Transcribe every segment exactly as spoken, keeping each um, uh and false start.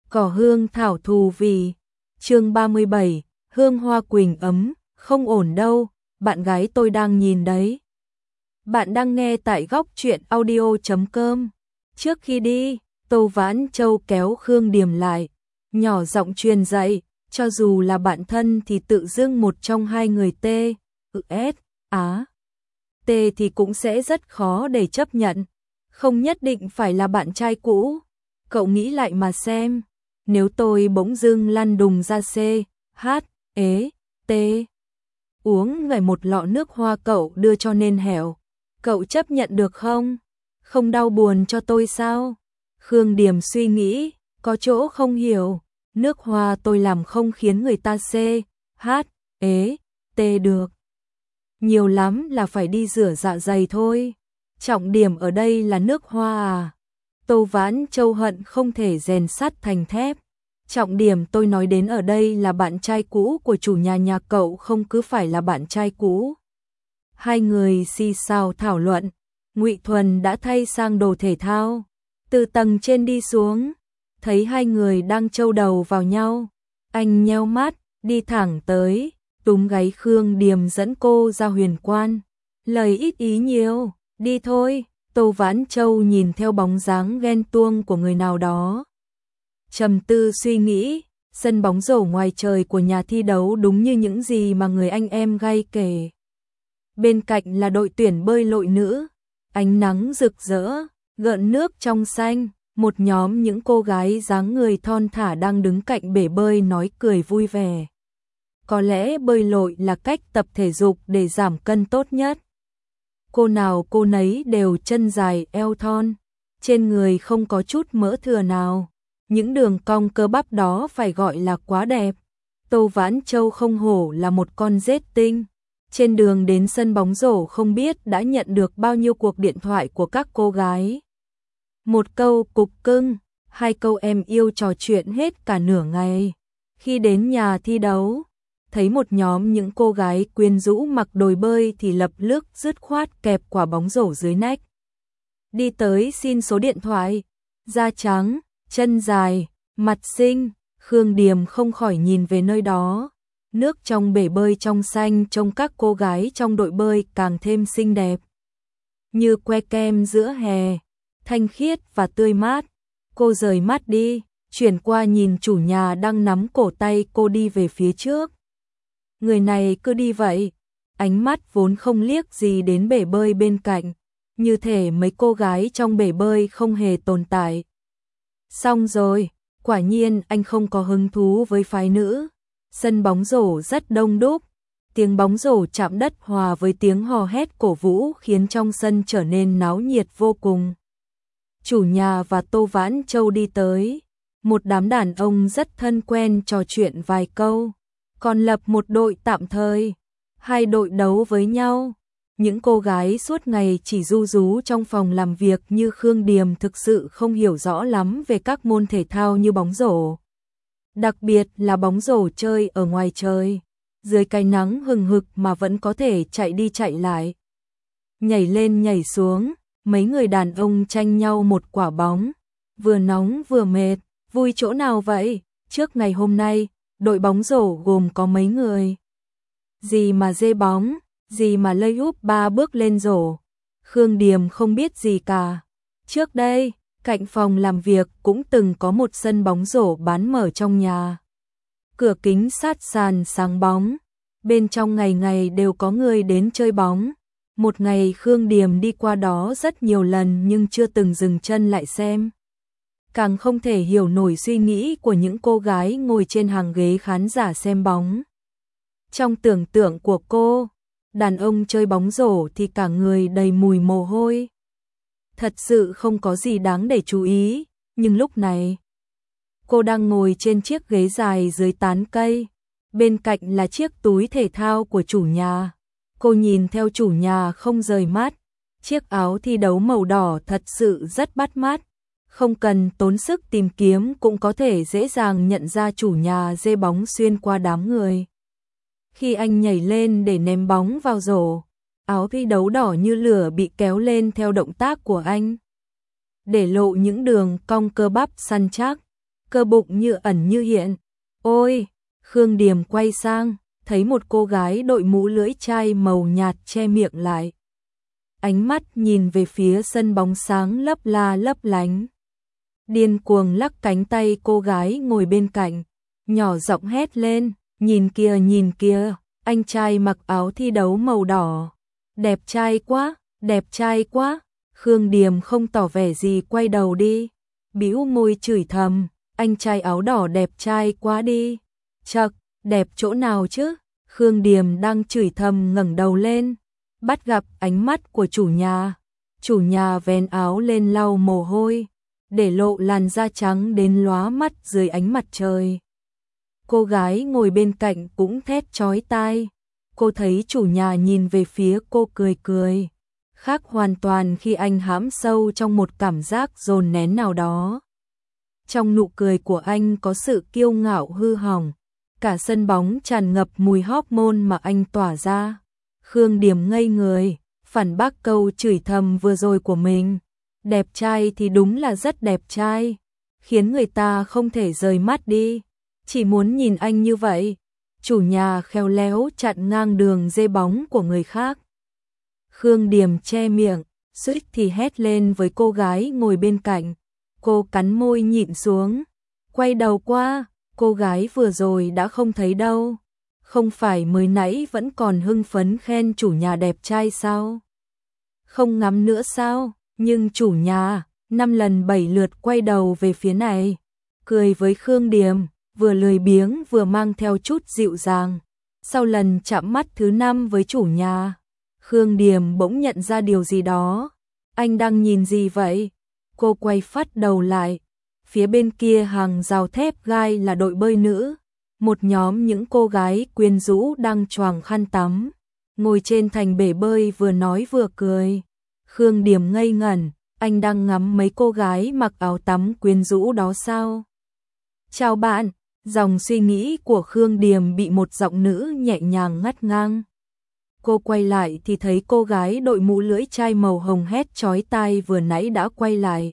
Cỏ hương thảo thù vì. Chương ba mươi bảy, hương hoa quỳnh ấm, không ổn đâu, bạn gái tôi đang nhìn đấy. Bạn đang nghe tại góc truyện audio chấm com. Trước khi đi, Tô Vãn Châu kéo Khương Điềm lại, nhỏ giọng truyền dạy, cho dù là bạn thân thì tự dưng một trong hai người T, ừ, S, Á, T thì cũng sẽ rất khó để chấp nhận. Không nhất định phải là bạn trai cũ. Cậu nghĩ lại mà xem, nếu tôi bỗng dưng lăn đùng ra C, H, ế, T, uống ngài một lọ nước hoa cậu đưa cho nên hẻo, cậu chấp nhận được không? Không đau buồn cho tôi sao? Khương Điềm suy nghĩ, có chỗ không hiểu, nước hoa tôi làm không khiến người ta C, H, ế, T được. Nhiều lắm là phải đi rửa dạ dày thôi. Trọng điểm ở đây là nước hoa à? Tô Vãn Châu hận không thể rèn sắt thành thép. Trọng điểm tôi nói đến ở đây là bạn trai cũ của chủ nhà nhà cậu không cứ phải là bạn trai cũ. Hai người xì xào thảo luận, Ngụy Thuần đã thay sang đồ thể thao. Từ tầng trên đi xuống, thấy hai người đang châu đầu vào nhau. Anh nheo mắt, đi thẳng tới, túm gáy Khương Điềm dẫn cô ra huyền quan. Lời ít ý nhiều, đi thôi. Tô Vãn Châu nhìn theo bóng dáng ghen tuông của người nào đó, trầm tư suy nghĩ, sân bóng rổ ngoài trời của nhà thi đấu đúng như những gì mà người anh em gay kể. Bên cạnh là đội tuyển bơi lội nữ, ánh nắng rực rỡ, gợn nước trong xanh, một nhóm những cô gái dáng người thon thả đang đứng cạnh bể bơi nói cười vui vẻ. Có lẽ bơi lội là cách tập thể dục để giảm cân tốt nhất. Cô nào cô nấy đều chân dài eo thon, trên người không có chút mỡ thừa nào. Những đường cong cơ bắp đó phải gọi là quá đẹp. Tô Vãn Châu không hổ là một con rết tinh. Trên đường đến sân bóng rổ không biết đã nhận được bao nhiêu cuộc điện thoại của các cô gái. Một câu cục cưng, hai câu em yêu trò chuyện hết cả nửa ngày. Khi đến nhà thi đấu, thấy một nhóm những cô gái quyến rũ mặc đồi bơi thì lập tức dứt khoát kẹp quả bóng rổ dưới nách. Đi tới xin số điện thoại, da trắng, chân dài, mặt xinh, Khương Điềm không khỏi nhìn về nơi đó. Nước trong bể bơi trong xanh trông các cô gái trong đội bơi càng thêm xinh đẹp. Như que kem giữa hè, thanh khiết và tươi mát. Cô rời mắt đi, chuyển qua nhìn chủ nhà đang nắm cổ tay cô đi về phía trước. Người này cứ đi vậy, ánh mắt vốn không liếc gì đến bể bơi bên cạnh, như thể mấy cô gái trong bể bơi không hề tồn tại. Xong rồi, quả nhiên anh không có hứng thú với phái nữ. Sân bóng rổ rất đông đúc, tiếng bóng rổ chạm đất hòa với tiếng hò hét cổ vũ khiến trong sân trở nên náo nhiệt vô cùng. Chủ nhà và Tô Vãn Châu đi tới, một đám đàn ông rất thân quen trò chuyện vài câu, còn lập một đội tạm thời, hai đội đấu với nhau. Những cô gái suốt ngày chỉ ru rú trong phòng làm việc như Khương Điềm thực sự không hiểu rõ lắm về các môn thể thao như bóng rổ. Đặc biệt là bóng rổ chơi ở ngoài trời, dưới cái nắng hừng hực mà vẫn có thể chạy đi chạy lại. Nhảy lên nhảy xuống, mấy người đàn ông tranh nhau một quả bóng, vừa nóng vừa mệt, vui chỗ nào vậy? Trước ngày hôm nay, đội bóng rổ gồm có mấy người. Gì mà dê bóng, gì mà lay úp ba bước lên rổ. Khương Điềm không biết gì cả. Trước đây, cạnh phòng làm việc cũng từng có một sân bóng rổ bán mở trong nhà. Cửa kính sát sàn sáng bóng, bên trong ngày ngày đều có người đến chơi bóng. Một ngày Khương Điềm đi qua đó rất nhiều lần nhưng chưa từng dừng chân lại xem. Càng không thể hiểu nổi suy nghĩ của những cô gái ngồi trên hàng ghế khán giả xem bóng. Trong tưởng tượng của cô, đàn ông chơi bóng rổ thì cả người đầy mùi mồ hôi. Thật sự không có gì đáng để chú ý, nhưng lúc này, cô đang ngồi trên chiếc ghế dài dưới tán cây, bên cạnh là chiếc túi thể thao của chủ nhà. Cô nhìn theo chủ nhà không rời mắt, chiếc áo thi đấu màu đỏ thật sự rất bắt mắt, không cần tốn sức tìm kiếm cũng có thể dễ dàng nhận ra chủ nhà dê bóng xuyên qua đám người. Khi anh nhảy lên để ném bóng vào rổ, áo thi đấu đỏ như lửa bị kéo lên theo động tác của anh, để lộ những đường cong cơ bắp săn chắc. cơ bụng như ẩn như hiện. Ôi, Khương Điềm quay sang, thấy một cô gái đội mũ lưỡi chai màu nhạt che miệng lại. Ánh mắt nhìn về phía sân bóng sáng lấp la lấp lánh. Điên cuồng lắc cánh tay cô gái ngồi bên cạnh, nhỏ giọng hét lên, nhìn kìa nhìn kìa, anh trai mặc áo thi đấu màu đỏ. Đẹp trai quá, đẹp trai quá. Khương Điềm không tỏ vẻ gì quay đầu đi, bĩu môi chửi thầm, anh trai áo đỏ đẹp trai quá đi. Chậc, đẹp chỗ nào chứ? Khương Điềm đang chửi thầm ngẩng đầu lên, bắt gặp ánh mắt của chủ nhà. Chủ nhà vén áo lên lau mồ hôi, để lộ làn da trắng đến lóa mắt dưới ánh mặt trời. Cô gái ngồi bên cạnh cũng thét chói tai. Cô thấy chủ nhà nhìn về phía cô cười cười, khác hoàn toàn khi anh hãm sâu trong một cảm giác dồn nén nào đó. Trong nụ cười của anh có sự kiêu ngạo hư hỏng, cả sân bóng tràn ngập mùi hormone mà anh tỏa ra. Khương Điềm ngây người, phản bác câu chửi thầm vừa rồi của mình. Đẹp trai thì đúng là rất đẹp trai, khiến người ta không thể rời mắt đi, chỉ muốn nhìn anh như vậy. Chủ nhà khéo léo chặn ngang đường dê bóng của người khác. Khương Điềm che miệng, suýt thì hét lên với cô gái ngồi bên cạnh. Cô cắn môi nhịn xuống, quay đầu qua, cô gái vừa rồi đã không thấy đâu. Không phải mới nãy vẫn còn hưng phấn khen chủ nhà đẹp trai sao? Không ngắm nữa sao? Nhưng chủ nhà, năm lần bảy lượt quay đầu về phía này, cười với Khương Điềm, vừa lười biếng vừa mang theo chút dịu dàng. Sau lần chạm mắt thứ năm với chủ nhà, Khương Điềm bỗng nhận ra điều gì đó. Anh đang nhìn gì vậy? Cô quay phát đầu lại. Phía bên kia hàng rào thép gai là đội bơi nữ. Một nhóm những cô gái quyến rũ đang choàng khăn tắm, ngồi trên thành bể bơi vừa nói vừa cười. Khương Điềm ngây ngẩn, anh đang ngắm mấy cô gái mặc áo tắm quyến rũ đó sao? Chào bạn, dòng suy nghĩ của Khương Điềm bị một giọng nữ nhẹ nhàng ngắt ngang. Cô quay lại thì thấy cô gái đội mũ lưỡi chai màu hồng hét chói tai vừa nãy đã quay lại.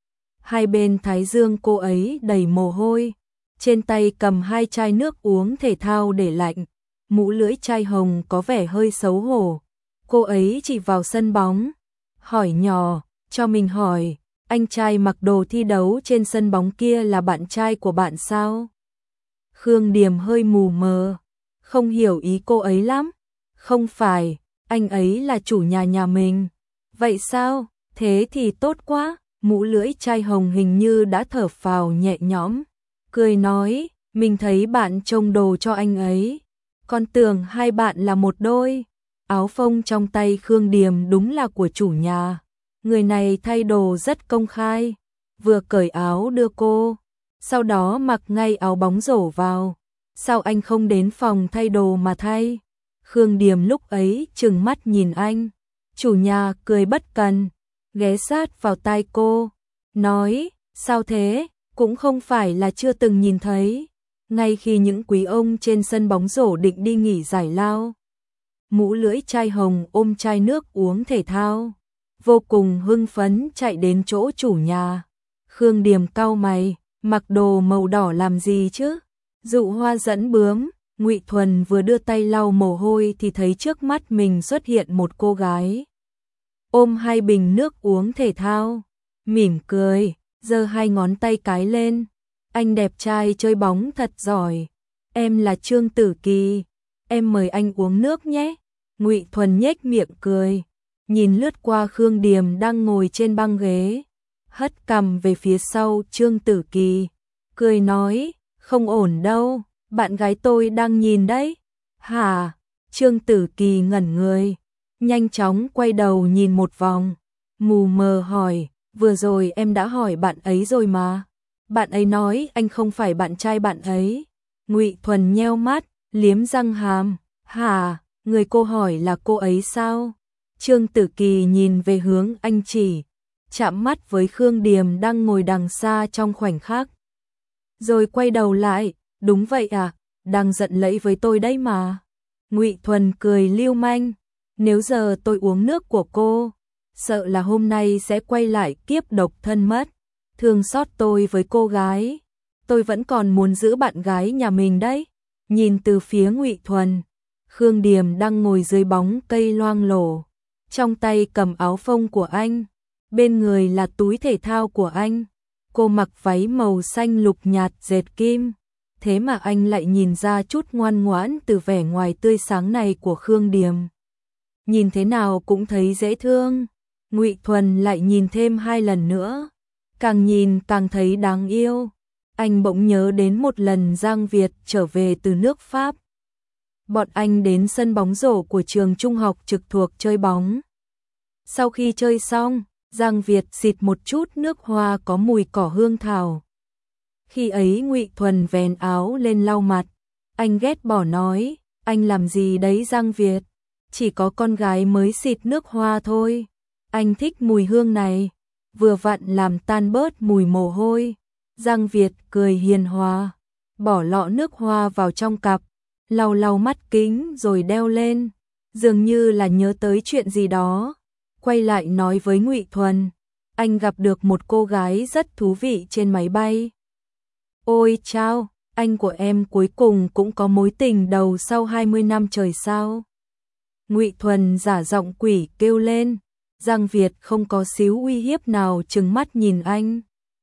Hai bên thái dương cô ấy đầy mồ hôi, trên tay cầm hai chai nước uống thể thao để lạnh. Mũ lưỡi chai hồng có vẻ hơi xấu hổ. Cô ấy chỉ vào sân bóng, hỏi nhỏ, cho mình hỏi, anh trai mặc đồ thi đấu trên sân bóng kia là bạn trai của bạn sao? Khương Điềm hơi mù mờ, không hiểu ý cô ấy lắm. Không phải, anh ấy là chủ nhà nhà mình. Vậy sao? Thế thì tốt quá. Mũ lưỡi chai hồng hình như đã thở phào nhẹ nhõm, cười nói, mình thấy bạn trông đồ cho anh ấy, con tưởng hai bạn là một đôi. Áo phông trong tay Khương Điềm đúng là của chủ nhà. Người này thay đồ rất công khai, vừa cởi áo đưa cô, sau đó mặc ngay áo bóng rổ vào. Sao anh không đến phòng thay đồ mà thay? Khương Điềm lúc ấy trừng mắt nhìn anh. Chủ nhà cười bất cần, ghé sát vào tai cô, nói, sao thế, cũng không phải là chưa từng nhìn thấy. Ngay khi những quý ông trên sân bóng rổ định đi nghỉ giải lao, mũ lưỡi chai hồng ôm chai nước uống thể thao, vô cùng hưng phấn chạy đến chỗ chủ nhà. Khương Điềm cau mày, mặc đồ màu đỏ làm gì chứ? Dụ hoa dẫn bướm. Ngụy Thuần vừa đưa tay lau mồ hôi thì thấy trước mắt mình xuất hiện một cô gái, ôm hai bình nước uống thể thao, mỉm cười, giơ hai ngón tay cái lên. Anh đẹp trai chơi bóng thật giỏi. Em là Trương Tử Kỳ, em mời anh uống nước nhé. Ngụy Thuần nhếch miệng cười, nhìn lướt qua Khương Điềm đang ngồi trên băng ghế, hất cằm về phía sau Trương Tử Kỳ, cười nói, không ổn đâu, bạn gái tôi đang nhìn đấy. Hả? Trương Tử Kỳ ngẩn người, nhanh chóng quay đầu nhìn một vòng, mù mờ hỏi, vừa rồi em đã hỏi bạn ấy rồi mà. Bạn ấy nói anh không phải bạn trai bạn ấy. Ngụy Thuần nheo mắt, liếm răng hàm, hả, người cô hỏi là cô ấy sao? Trương Tử Kỳ nhìn về hướng anh chỉ, chạm mắt với Khương Điềm đang ngồi đằng xa trong khoảnh khắc. Rồi quay đầu lại, đúng vậy à, đang giận lẫy với tôi đấy mà. Ngụy Thuần cười lưu manh, nếu giờ tôi uống nước của cô, sợ là hôm nay sẽ quay lại kiếp độc thân mất. Thương xót tôi với cô gái, tôi vẫn còn muốn giữ bạn gái nhà mình đấy. Nhìn từ phía Ngụy Thuần, Khương Điềm đang ngồi dưới bóng cây loang lổ, trong tay cầm áo phông của anh, bên người là túi thể thao của anh. Cô mặc váy màu xanh lục nhạt dệt kim, thế mà anh lại nhìn ra chút ngoan ngoãn từ vẻ ngoài tươi sáng này của Khương Điềm. Nhìn thế nào cũng thấy dễ thương. Ngụy Thuần lại nhìn thêm hai lần nữa, càng nhìn càng thấy đáng yêu. Anh bỗng nhớ đến một lần Giang Việt trở về từ nước Pháp. Bọn anh đến sân bóng rổ của trường trung học trực thuộc chơi bóng. Sau khi chơi xong, Giang Việt xịt một chút nước hoa có mùi cỏ hương thảo. Khi ấy Ngụy Thuần vén áo lên lau mặt, anh ghét bỏ nói, anh làm gì đấy Giang Việt, chỉ có con gái mới xịt nước hoa thôi. Anh thích mùi hương này, vừa vặn làm tan bớt mùi mồ hôi. Giang Việt cười hiền hòa, bỏ lọ nước hoa vào trong cặp, lau lau mắt kính rồi đeo lên, dường như là nhớ tới chuyện gì đó. Quay lại nói với Ngụy Thuần, anh gặp được một cô gái rất thú vị trên máy bay. Ôi chao, anh của em cuối cùng cũng có mối tình đầu sau hai mươi năm trời sao? Ngụy Thuần giả giọng quỷ kêu lên. Giang Việt không có xíu uy hiếp nào trừng mắt nhìn anh,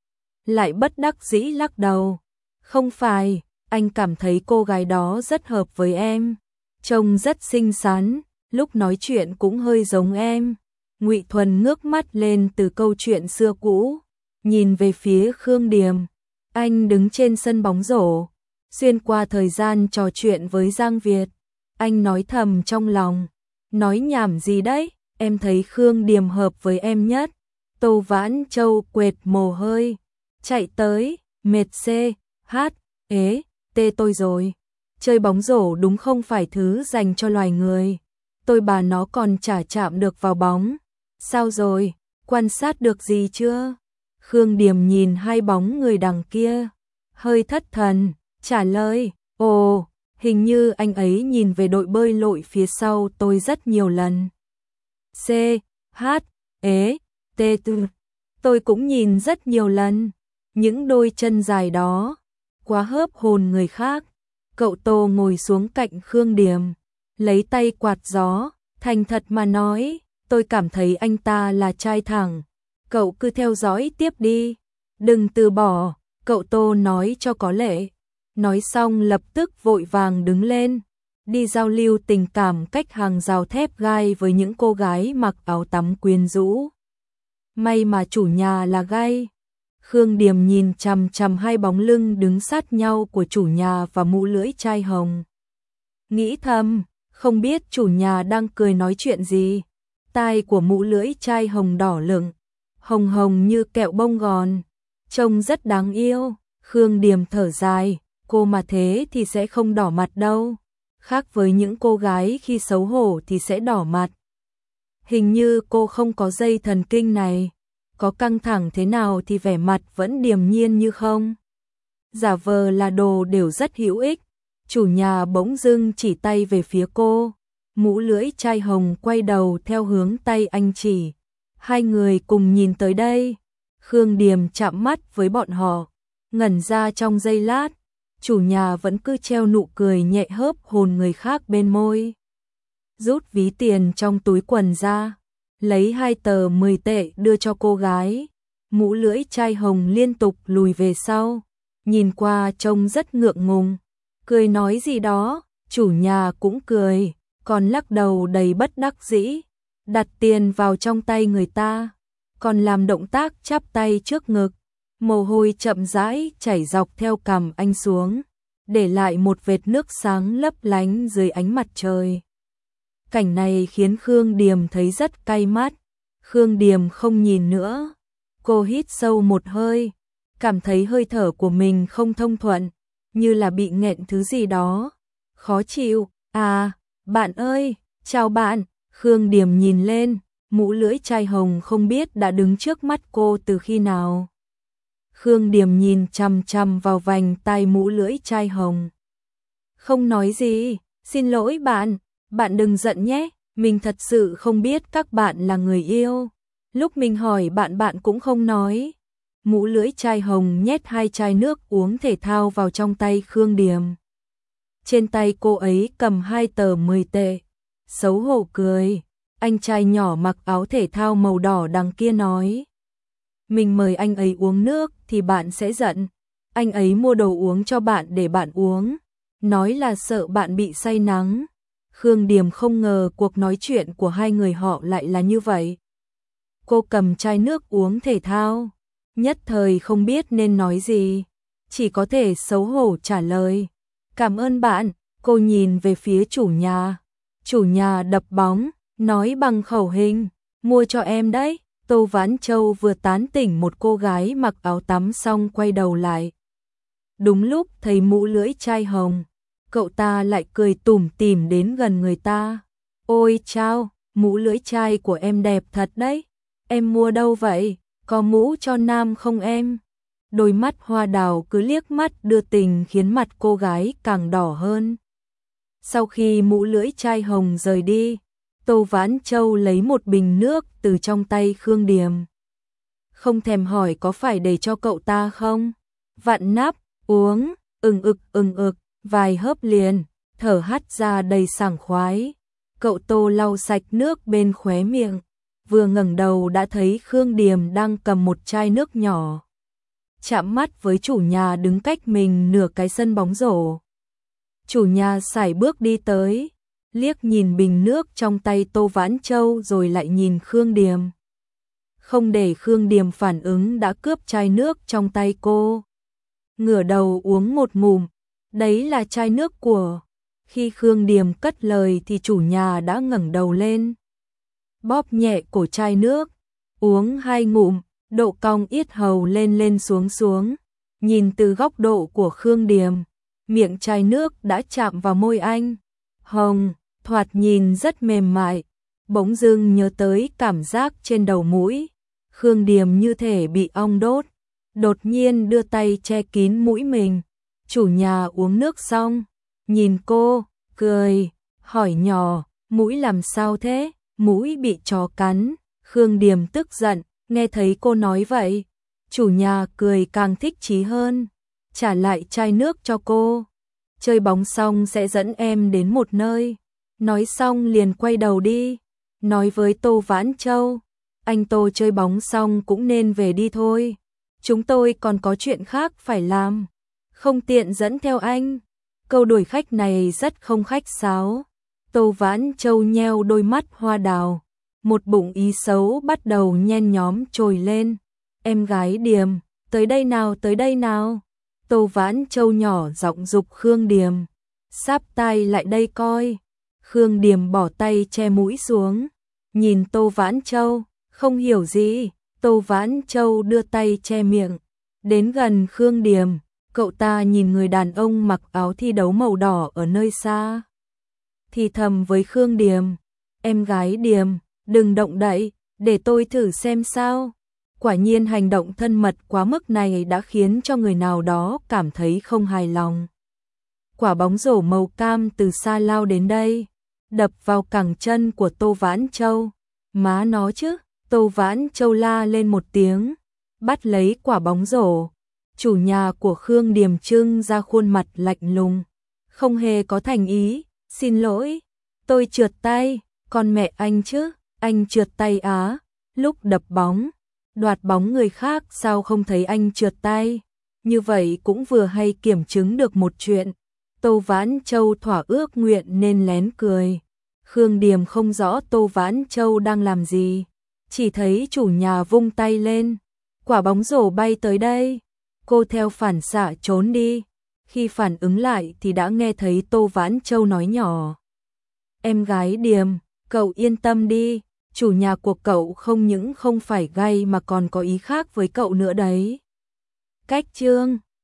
lại bất đắc dĩ lắc đầu. Không phải, anh cảm thấy cô gái đó rất hợp với em, trông rất xinh xắn, lúc nói chuyện cũng hơi giống em. Ngụy Thuần ngước mắt lên từ câu chuyện xưa cũ, nhìn về phía Khương Điềm. Anh đứng trên sân bóng rổ, xuyên qua thời gian trò chuyện với Giang Việt. Anh nói thầm trong lòng, nói nhảm gì đấy, em thấy Khương Điềm hợp với em nhất. Tô Vãn Châu quệt mồ hôi, chạy tới, mệt xê, hát, ế, tê tôi rồi. Chơi bóng rổ đúng không phải thứ dành cho loài người. Tôi bà nó còn chả chạm được vào bóng. Sao rồi, quan sát được gì chưa? Khương Điềm nhìn hai bóng người đằng kia, hơi thất thần, trả lời, ồ, hình như anh ấy nhìn về đội bơi lội phía sau tôi rất nhiều lần. C, H, ế, T, tư. Tôi cũng nhìn rất nhiều lần, những đôi chân dài đó, quá hớp hồn người khác. Cậu Tô ngồi xuống cạnh Khương Điềm, lấy tay quạt gió, thành thật mà nói, tôi cảm thấy anh ta là trai thẳng. Cậu cứ theo dõi tiếp đi, đừng từ bỏ, cậu Tô nói cho có lệ. Nói xong lập tức vội vàng đứng lên, đi giao lưu tình cảm cách hàng rào thép gai với những cô gái mặc áo tắm quyến rũ. May mà chủ nhà là gay. Khương Điềm nhìn chằm chằm hai bóng lưng đứng sát nhau của chủ nhà và mũ lưỡi chai hồng. Nghĩ thầm, không biết chủ nhà đang cười nói chuyện gì. Tai của mũ lưỡi chai hồng đỏ lựng, hồng hồng như kẹo bông gòn, trông rất đáng yêu. Khương Điềm thở dài, cô mà thế thì sẽ không đỏ mặt đâu. Khác với những cô gái khi xấu hổ thì sẽ đỏ mặt. Hình như cô không có dây thần kinh này, có căng thẳng thế nào thì vẻ mặt vẫn điềm nhiên như không. Giả vờ là đồ đều rất hữu ích. Chủ nhà bỗng dưng chỉ tay về phía cô, mũ lưỡi chai hồng quay đầu theo hướng tay anh chỉ. Hai người cùng nhìn tới đây. Khương Điềm chạm mắt với bọn họ, ngẩn ra trong giây lát. Chủ nhà vẫn cứ treo nụ cười nhẹ hớp hồn người khác bên môi. Rút ví tiền trong túi quần ra, lấy hai tờ mười tệ đưa cho cô gái. Mũ lưỡi chai hồng liên tục lùi về sau, nhìn qua trông rất ngượng ngùng, cười nói gì đó. Chủ nhà cũng cười, còn lắc đầu đầy bất đắc dĩ, đặt tiền vào trong tay người ta, còn làm động tác chắp tay trước ngực. Mồ hôi chậm rãi chảy dọc theo cằm anh xuống, để lại một vệt nước sáng lấp lánh dưới ánh mặt trời. Cảnh này khiến Khương Điềm thấy rất cay mắt. Khương Điềm không nhìn nữa, cô hít sâu một hơi, cảm thấy hơi thở của mình không thông thuận, như là bị nghẹn thứ gì đó, khó chịu. À, bạn ơi, chào bạn. Khương Điềm nhìn lên, mũ lưỡi chai hồng không biết đã đứng trước mắt cô từ khi nào. Khương Điềm nhìn chằm chằm vào vành tai mũ lưỡi chai hồng. Không nói gì, xin lỗi bạn, bạn đừng giận nhé, mình thật sự không biết các bạn là người yêu. Lúc mình hỏi bạn bạn cũng không nói. Mũ lưỡi chai hồng nhét hai chai nước uống thể thao vào trong tay Khương Điềm. Trên tay cô ấy cầm hai tờ mười tệ. Xấu hổ cười. Anh trai nhỏ mặc áo thể thao màu đỏ đằng kia nói. Mình mời anh ấy uống nước thì bạn sẽ giận. Anh ấy mua đồ uống cho bạn để bạn uống. Nói là sợ bạn bị say nắng. Khương Điềm không ngờ cuộc nói chuyện của hai người họ lại là như vậy. Cô cầm chai nước uống thể thao. Nhất thời không biết nên nói gì. Chỉ có thể xấu hổ trả lời. Cảm ơn bạn. Cô nhìn về phía chủ nhà. Chủ nhà đập bóng. Nói bằng khẩu hình. Mua cho em đấy. Tô Vãn Châu vừa tán tỉnh một cô gái mặc áo tắm xong quay đầu lại. Đúng lúc thấy mũ lưỡi chai hồng. Cậu ta lại cười tủm tỉm đến gần người ta. Ôi chao, mũ lưỡi chai của em đẹp thật đấy. Em mua đâu vậy? Có mũ cho nam không em? Đôi mắt hoa đào cứ liếc mắt đưa tình khiến mặt cô gái càng đỏ hơn. Sau khi mũ lưỡi chai hồng rời đi, Tô Vãn Châu lấy một bình nước từ trong tay Khương Điềm. Không thèm hỏi có phải để cho cậu ta không? Vặn nắp, uống, ừng ực ừng ực, vài hớp liền, thở hắt ra đầy sảng khoái. Cậu Tô lau sạch nước bên khóe miệng, vừa ngẩng đầu đã thấy Khương Điềm đang cầm một chai nước nhỏ. Chạm mắt với chủ nhà đứng cách mình nửa cái sân bóng rổ. Chủ nhà sải bước đi tới, liếc nhìn bình nước trong tay Tô Vãn Châu rồi lại nhìn Khương Điềm. Không để Khương Điềm phản ứng đã cướp chai nước trong tay cô. Ngửa đầu uống một ngụm, đấy là chai nước của. Khi Khương Điềm cất lời thì chủ nhà đã ngẩng đầu lên. Bóp nhẹ cổ chai nước, uống hai ngụm, độ cong yết hầu lên lên xuống xuống. Nhìn từ góc độ của Khương Điềm, miệng chai nước đã chạm vào môi anh. Hồng, thoạt nhìn rất mềm mại, bỗng dưng nhớ tới cảm giác trên đầu mũi. Khương Điềm như thể bị ong đốt, đột nhiên đưa tay che kín mũi mình. Chủ nhà uống nước xong, nhìn cô, cười, hỏi nhỏ, mũi làm sao thế? Mũi bị chó cắn. Khương Điềm tức giận, nghe thấy cô nói vậy. Chủ nhà cười càng thích chí hơn, trả lại chai nước cho cô. Chơi bóng xong sẽ dẫn em đến một nơi. Nói xong liền quay đầu đi, nói với Tô Vãn Châu, anh Tô chơi bóng xong cũng nên về đi thôi. Chúng tôi còn có chuyện khác phải làm, không tiện dẫn theo anh. Câu đuổi khách này rất không khách sáo. Tô Vãn Châu nheo đôi mắt hoa đào, một bụng ý xấu bắt đầu nhen nhóm trồi lên. Em gái Điềm, tới đây nào tới đây nào. Tô Vãn Châu nhỏ giọng giục Khương Điềm, sáp tai lại đây coi. Khương Điềm bỏ tay che mũi xuống, nhìn Tô Vãn Châu, không hiểu gì. Tô Vãn Châu đưa tay che miệng, đến gần Khương Điềm, cậu ta nhìn người đàn ông mặc áo thi đấu màu đỏ ở nơi xa. Thì thầm với Khương Điềm, em gái Điềm, đừng động đậy, để tôi thử xem sao. Quả nhiên hành động thân mật quá mức này đã khiến cho người nào đó cảm thấy không hài lòng. Quả bóng rổ màu cam từ xa lao đến đây, đập vào cẳng chân của Tô Vãn Châu. Má nó chứ, Tô Vãn Châu la lên một tiếng, bắt lấy quả bóng rổ. Chủ nhà của Khương Điềm trưng ra khuôn mặt lạnh lùng, không hề có thành ý, xin lỗi, tôi trượt tay, con mẹ anh chứ, anh trượt tay á, lúc đập bóng, đoạt bóng người khác sao không thấy anh trượt tay, như vậy cũng vừa hay kiểm chứng được một chuyện. Tô Vãn Châu thỏa ước nguyện nên lén cười. Khương Điềm không rõ Tô Vãn Châu đang làm gì, chỉ thấy chủ nhà vung tay lên, quả bóng rổ bay tới đây. Cô theo phản xạ trốn đi, khi phản ứng lại thì đã nghe thấy Tô Vãn Châu nói nhỏ. Em gái Điềm, cậu yên tâm đi, chủ nhà của cậu không những không phải gay mà còn có ý khác với cậu nữa đấy. Cách chương